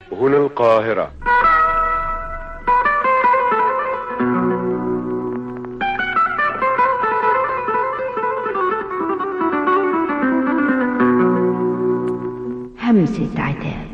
هنا القاهرة. همسة عتاب.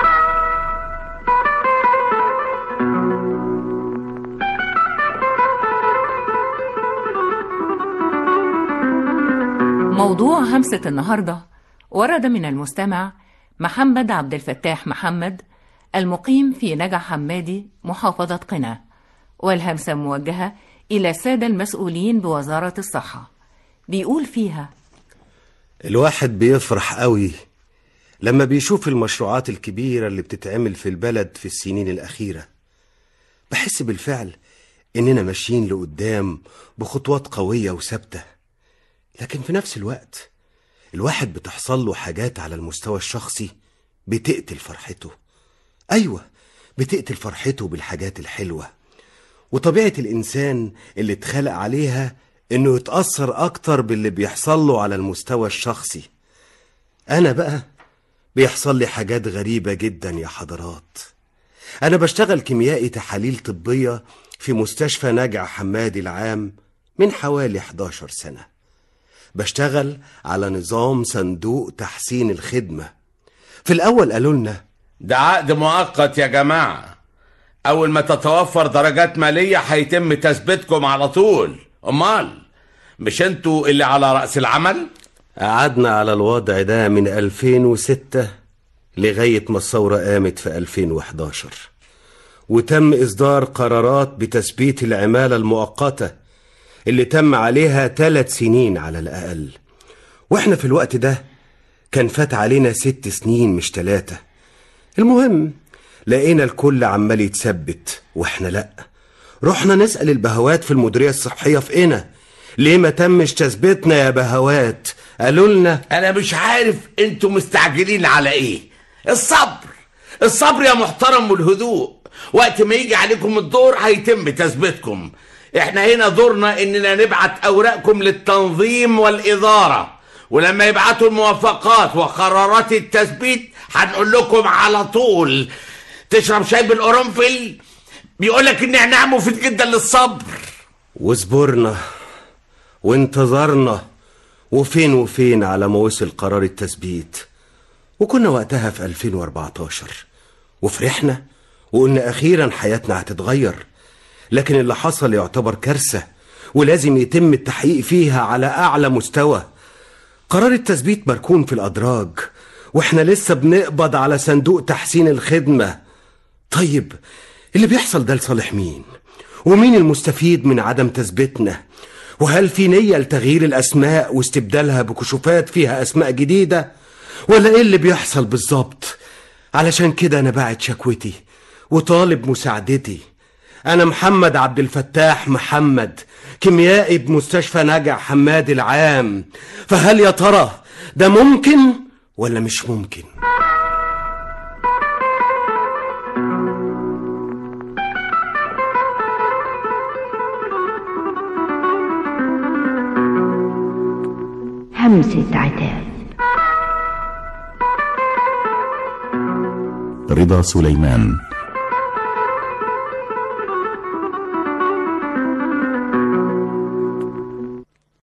موضوع همسة النهاردة ورد من المستمع محمد عبد الفتاح محمد المقيم في نجع حمادي محافظة قنا، والهمسة موجهة إلى السادة المسؤولين بوزارة الصحة. بيقول فيها: الواحد بيفرح قوي لما بيشوف المشروعات الكبيرة اللي بتتعمل في البلد في السنين الأخيرة. بحس بالفعل إننا ماشيين لقدام بخطوات قوية وثابتة، لكن في نفس الوقت الواحد بتحصل له حاجات على المستوى الشخصي بتقتل فرحته. أيوة، بتقتل فرحته بالحاجات الحلوة، وطبيعة الإنسان اللي اتخلق عليها إنه يتأثر أكتر باللي بيحصل له على المستوى الشخصي. أنا بقى بيحصل لي حاجات غريبة جدا يا حضرات. أنا بشتغل كيميائي تحاليل طبية في مستشفى نجع حمادي العام من حوالي 11 سنة. بشتغل على نظام صندوق تحسين الخدمة. في الأول قالوا لنا ده عقد مؤقت يا جماعة، أول ما تتوفر درجات مالية هيتم تثبيتكم على طول. أمال مش انتوا اللي على رأس العمل؟ قعدنا على الوضع ده من 2006 لغاية ما الثورة قامت في 2011، وتم إصدار قرارات بتثبيت العمالة المؤقتة اللي تم عليها 3 سنين على الأقل، وإحنا في الوقت ده كان فات علينا 6 سنين مش 3. المهم لقينا الكل عمال يتثبت وإحنا لأ. رحنا نسأل البهوات في المديرية الصحية في قنا ليه ما تمش تثبيتنا يا بهوات. قالوا لنا أنا مش عارف انتوا مستعجلين على إيه. الصبر يا محترم والهدوء، وقت ما يجي عليكم الدور هيتم تثبيتكم. احنا هنا دورنا اننا نبعت اوراقكم للتنظيم والادارة، ولما يبعتوا الموافقات وقرارات التثبيت هنقول لكم على طول. تشرب شاي بالقرنفل؟ بيقولك النعناع مفيد جدا للصبر. وصبرنا وانتظرنا، وفين على ما وصل قرار التثبيت، وكنا وقتها في 2014 وفرحنا وقلنا اخيرا حياتنا هتتغير. لكن اللي حصل يعتبر كارثة ولازم يتم التحقيق فيها على أعلى مستوى. قرار التثبيت مركون في الأدراج وإحنا لسه بنقبض على صندوق تحسين الخدمة. طيب اللي بيحصل ده لصالح مين؟ ومين المستفيد من عدم تثبيتنا؟ وهل في نية لتغيير الأسماء واستبدالها بكشوفات فيها أسماء جديدة؟ ولا إيه اللي بيحصل بالظبط؟ علشان كده أنا باعت شكوتي وطالب مساعدتي. أنا محمد عبد الفتاح محمد، كيميائي بمستشفى نجع حمادي العام. فهل يا ترى ده ممكن ولا مش ممكن؟ همسة عتاب. رضا سليمان.